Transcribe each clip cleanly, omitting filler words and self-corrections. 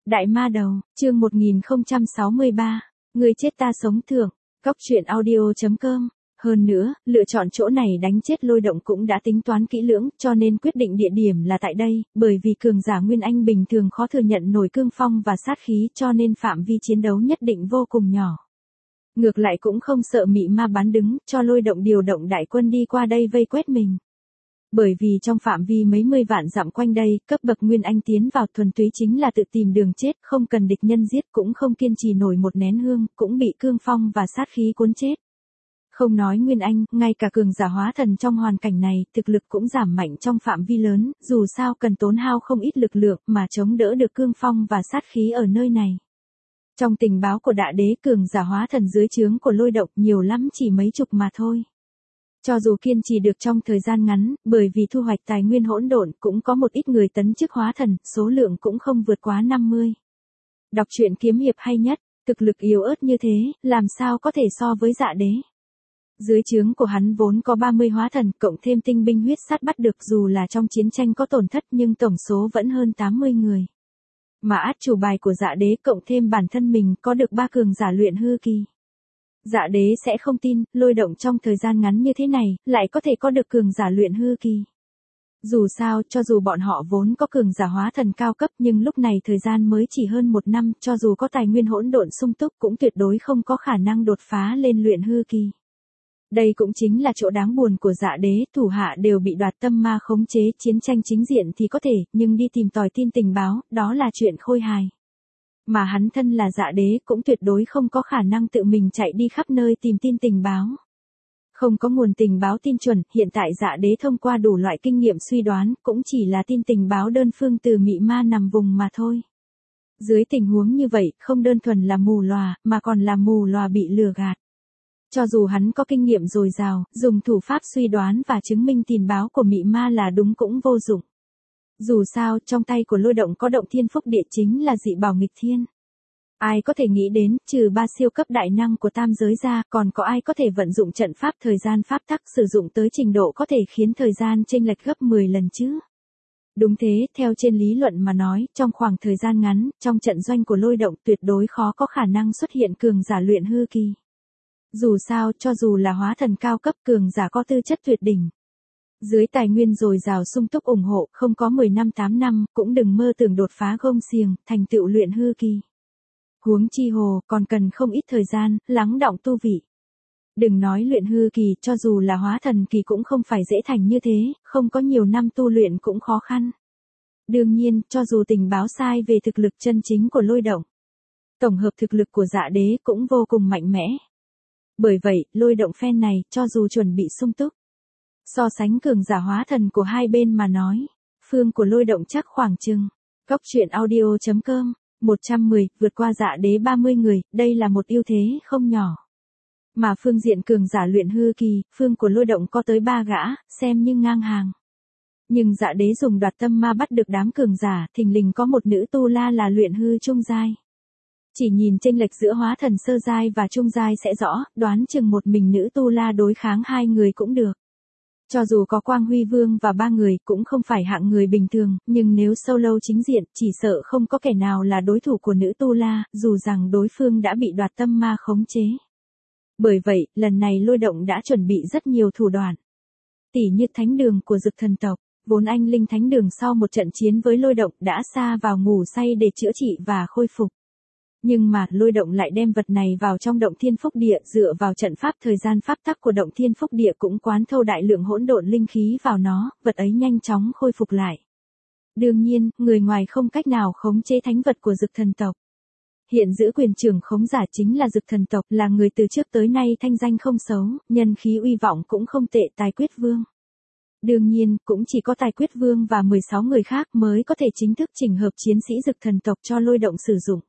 Đại ma đầu, chương 1063, người chết ta sống thưởng, Cóc truyện audio.com. Hơn nữa, lựa chọn chỗ này đánh chết Lôi Động cũng đã tính toán kỹ lưỡng, cho nên quyết định địa điểm là tại đây, bởi vì cường giả Nguyên Anh bình thường khó thừa nhận nổi cương phong và sát khí, cho nên phạm vi chiến đấu nhất định vô cùng nhỏ. Ngược lại cũng không sợ mị ma bán đứng, cho Lôi Động điều động đại quân đi qua đây vây quét mình. Bởi vì trong phạm vi mấy mươi vạn dặm quanh đây, cấp bậc Nguyên Anh tiến vào thuần túy chính là tự tìm đường chết, không cần địch nhân giết, cũng không kiên trì nổi một nén hương, cũng bị cương phong và sát khí cuốn chết. Không nói Nguyên Anh, ngay cả cường giả hóa thần trong hoàn cảnh này, thực lực cũng giảm mạnh trong phạm vi lớn, dù sao cần tốn hao không ít lực lượng mà chống đỡ được cương phong và sát khí ở nơi này. Trong tình báo của Đại Đế, cường giả hóa thần dưới trướng của Lôi Động nhiều lắm chỉ mấy chục mà thôi. Cho dù kiên trì được trong thời gian ngắn, bởi vì thu hoạch tài nguyên hỗn độn, cũng có một ít người tấn chức hóa thần, số lượng cũng không vượt quá 50. Đọc truyện kiếm hiệp hay nhất, thực lực yếu ớt như thế, làm sao có thể so với Dạ Đế. Dưới trướng của hắn vốn có 30 hóa thần, cộng thêm tinh binh huyết sát bắt được, dù là trong chiến tranh có tổn thất nhưng tổng số vẫn hơn 80 người. Mà át chủ bài của Dạ Đế cộng thêm bản thân mình có được 3 cường giả luyện hư kỳ. Dạ Đế sẽ không tin, Lôi Động trong thời gian ngắn như thế này, lại có thể có được cường giả luyện hư kỳ. Dù sao, cho dù bọn họ vốn có cường giả hóa thần cao cấp nhưng lúc này thời gian mới chỉ hơn 1 năm, cho dù có tài nguyên hỗn độn sung túc cũng tuyệt đối không có khả năng đột phá lên luyện hư kỳ. Đây cũng chính là chỗ đáng buồn của Dạ Đế, thủ hạ đều bị đoạt tâm ma khống chế, chiến tranh chính diện thì có thể, nhưng đi tìm tòi tin tình báo, đó là chuyện khôi hài. Mà hắn thân là Dạ Đế cũng tuyệt đối không có khả năng tự mình chạy đi khắp nơi tìm tin tình báo. Không có nguồn tình báo tin chuẩn, hiện tại Dạ Đế thông qua đủ loại kinh nghiệm suy đoán, cũng chỉ là tin tình báo đơn phương từ mị ma nằm vùng mà thôi. Dưới tình huống như vậy, không đơn thuần là mù lòa, mà còn là mù lòa bị lừa gạt. Cho dù hắn có kinh nghiệm dồi dào, dùng thủ pháp suy đoán và chứng minh tình báo của mị ma là đúng cũng vô dụng. Dù sao, trong tay của Lôi Động có động thiên phúc địa chính là dị bảo nghịch thiên. Ai có thể nghĩ đến, trừ 3 siêu cấp đại năng của tam giới ra, còn có ai có thể vận dụng trận pháp thời gian pháp tắc sử dụng tới trình độ có thể khiến thời gian chênh lệch gấp 10 lần chứ? Đúng thế, theo trên lý luận mà nói, trong khoảng thời gian ngắn, trong trận doanh của Lôi Động tuyệt đối khó có khả năng xuất hiện cường giả luyện hư kỳ. Dù sao, cho dù là hóa thần cao cấp, cường giả có tư chất tuyệt đỉnh. Dưới tài nguyên dồi dào sung túc ủng hộ, không có 10 năm 8 năm, cũng đừng mơ tưởng đột phá gông xiềng, thành tựu luyện hư kỳ. Huống chi hồ, còn cần không ít thời gian, lắng đọng tu vị. Đừng nói luyện hư kỳ, cho dù là hóa thần kỳ cũng không phải dễ thành như thế, không có nhiều năm tu luyện cũng khó khăn. Đương nhiên, cho dù tình báo sai về thực lực chân chính của Lôi Động, tổng hợp thực lực của Dạ Đế cũng vô cùng mạnh mẽ. Bởi vậy, Lôi Động phen này, cho dù chuẩn bị sung túc, so sánh cường giả hóa thần của hai bên mà nói, phương của Lôi Động chắc khoảng chừng. Cóc truyện audio.com, 110, vượt qua Dạ Đế 30 người, đây là một ưu thế không nhỏ. Mà phương diện cường giả luyện hư kỳ, phương của Lôi Động có tới 3 gã, xem như ngang hàng. Nhưng Dạ Đế dùng đoạt tâm ma bắt được đám cường giả, thình lình có một nữ tu la là luyện hư trung giai. Chỉ nhìn chênh lệch giữa hóa thần sơ giai và trung giai sẽ rõ, đoán chừng một mình nữ tu la đối kháng 2 người cũng được. Cho dù có Quang Huy Vương và 3 người cũng không phải hạng người bình thường, nhưng nếu solo chính diện, chỉ sợ không có kẻ nào là đối thủ của nữ tu la, dù rằng đối phương đã bị đoạt tâm ma khống chế. Bởi vậy, lần này Lôi Động đã chuẩn bị rất nhiều thủ đoạn. Tỉ như thánh đường của Dực thần tộc, vốn anh linh thánh đường sau một trận chiến với Lôi Động đã sa vào ngủ say để chữa trị và khôi phục. Nhưng mà, Lôi Động lại đem vật này vào trong động thiên phúc địa, dựa vào trận pháp thời gian pháp tắc của động thiên phúc địa cũng quán thâu đại lượng hỗn độn linh khí vào nó, vật ấy nhanh chóng khôi phục lại. Đương nhiên, người ngoài không cách nào khống chế thánh vật của Dực thần tộc. Hiện giữ quyền trưởng khống giả chính là Dực thần tộc, là người từ trước tới nay thanh danh không xấu, nhân khí uy vọng cũng không tệ, Tài Quyết Vương. Đương nhiên, cũng chỉ có Tài Quyết Vương và 16 người khác mới có thể chính thức chỉnh hợp chiến sĩ Dực thần tộc cho Lôi Động sử dụng.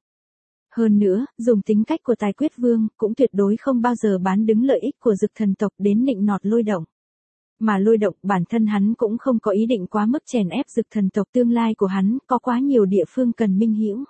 Hơn nữa, dùng tính cách của Tài Quyết Vương, cũng tuyệt đối không bao giờ bán đứng lợi ích của Dực thần tộc đến nịnh nọt Lôi Động. Mà Lôi Động, bản thân hắn cũng không có ý định quá mức chèn ép Dực thần tộc, tương lai của hắn có quá nhiều địa phương cần minh hữu.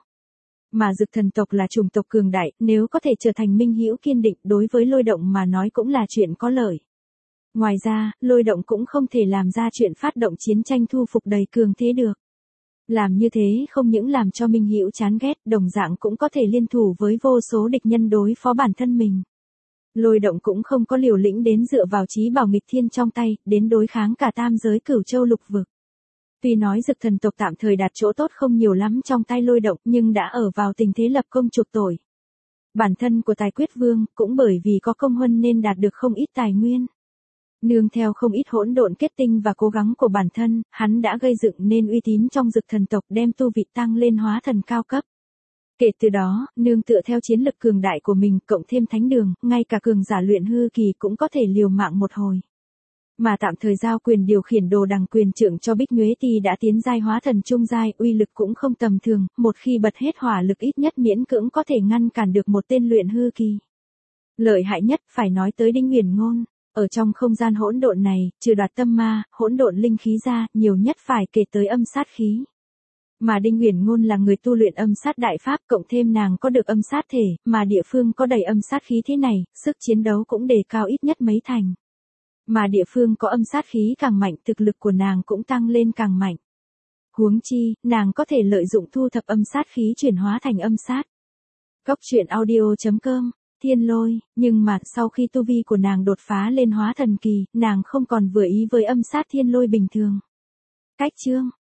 Mà Dực thần tộc là chủng tộc cường đại, nếu có thể trở thành minh hữu kiên định, đối với Lôi Động mà nói cũng là chuyện có lợi. Ngoài ra, Lôi Động cũng không thể làm ra chuyện phát động chiến tranh thu phục đầy cường thế được. Làm như thế không những làm cho Minh Hữu chán ghét, đồng dạng cũng có thể liên thủ với vô số địch nhân đối phó bản thân mình. Lôi động cũng không có liều lĩnh đến dựa vào chí bảo nghịch thiên trong tay, đến đối kháng cả tam giới cửu châu lục vực. Tuy nói Dực thần tộc tạm thời đạt chỗ tốt không nhiều lắm trong tay lôi động, nhưng đã ở vào tình thế lập công chuộc tội. Bản thân của Tài Quyết Vương cũng bởi vì có công huân nên đạt được không ít tài nguyên. Nương theo không ít hỗn độn kết tinh và cố gắng của bản thân, hắn đã gây dựng nên uy tín trong Dực thần tộc, đem tu vị tăng lên hóa thần cao cấp. Kể từ đó, nương tựa theo chiến lực cường đại của mình cộng thêm thánh đường, ngay cả cường giả luyện hư kỳ cũng có thể liều mạng một hồi. Mà tạm thời giao quyền điều khiển đồ đằng quyền trượng cho Bích Nhuế Ti đã tiến giai hóa thần trung giai, uy lực cũng không tầm thường, một khi bật hết hỏa lực ít nhất miễn cưỡng có thể ngăn cản được một tên luyện hư kỳ. Lợi hại nhất phải nói tới Đinh Uyển Ngôn, ở trong không gian hỗn độn này, trừ đoạt tâm ma, hỗn độn linh khí ra, nhiều nhất phải kể tới âm sát khí. Mà Đinh Uyển Ngôn là người tu luyện âm sát đại pháp, cộng thêm nàng có được âm sát thể, mà địa phương có đầy âm sát khí thế này, sức chiến đấu cũng đề cao ít nhất mấy thành. Mà địa phương có âm sát khí càng mạnh, thực lực của nàng cũng tăng lên càng mạnh. Huống chi, nàng có thể lợi dụng thu thập âm sát khí chuyển hóa thành âm sát. Cốc truyện audio.com, Thiên Lôi, nhưng mà sau khi tu vi của nàng đột phá lên hóa thần kỳ, nàng không còn vừa ý với âm sát thiên lôi bình thường. Cách chương